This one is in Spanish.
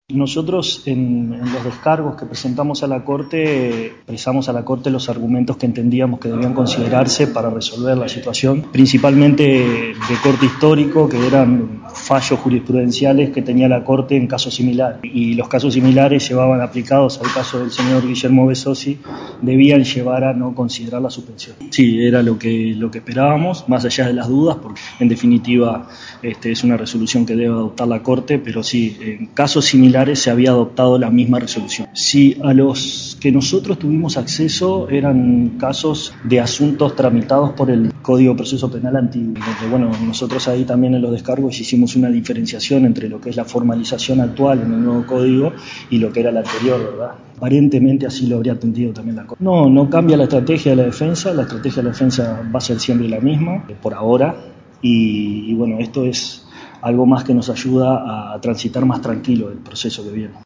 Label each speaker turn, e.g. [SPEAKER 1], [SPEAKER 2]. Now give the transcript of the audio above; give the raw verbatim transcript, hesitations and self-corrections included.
[SPEAKER 1] Nosotros en, en los descargos que presentamos a la Corte, expresamos a la Corte los argumentos que entendíamos que debían considerarse para resolver la situación, principalmente de corte histórico, que eran fallos jurisprudenciales que tenía la Corte en casos similares. Y los casos similares llevaban aplicados al caso del señor Guillermo Besosi, debían llevar a no considerar la suspensión. Sí, era lo que, lo que esperábamos, más allá de las dudas, porque en definitiva este, es una resolución que debe adoptar la Corte, pero sí, en casos similares se había adoptado la misma resolución. Si a los que nosotros tuvimos acceso eran casos de asuntos tramitados por el Código de Proceso Penal antiguo. Entonces, bueno, nosotros ahí también en los descargos hicimos una diferenciación entre lo que es la formalización actual en el nuevo código y lo que era la anterior, ¿verdad? Aparentemente así lo habría atendido también la Corte. No, no cambia la estrategia de la defensa, la estrategia de la defensa va a ser siempre la misma, por ahora, y, y bueno, esto es algo más que nos ayuda a transitar más tranquilo el proceso que viene.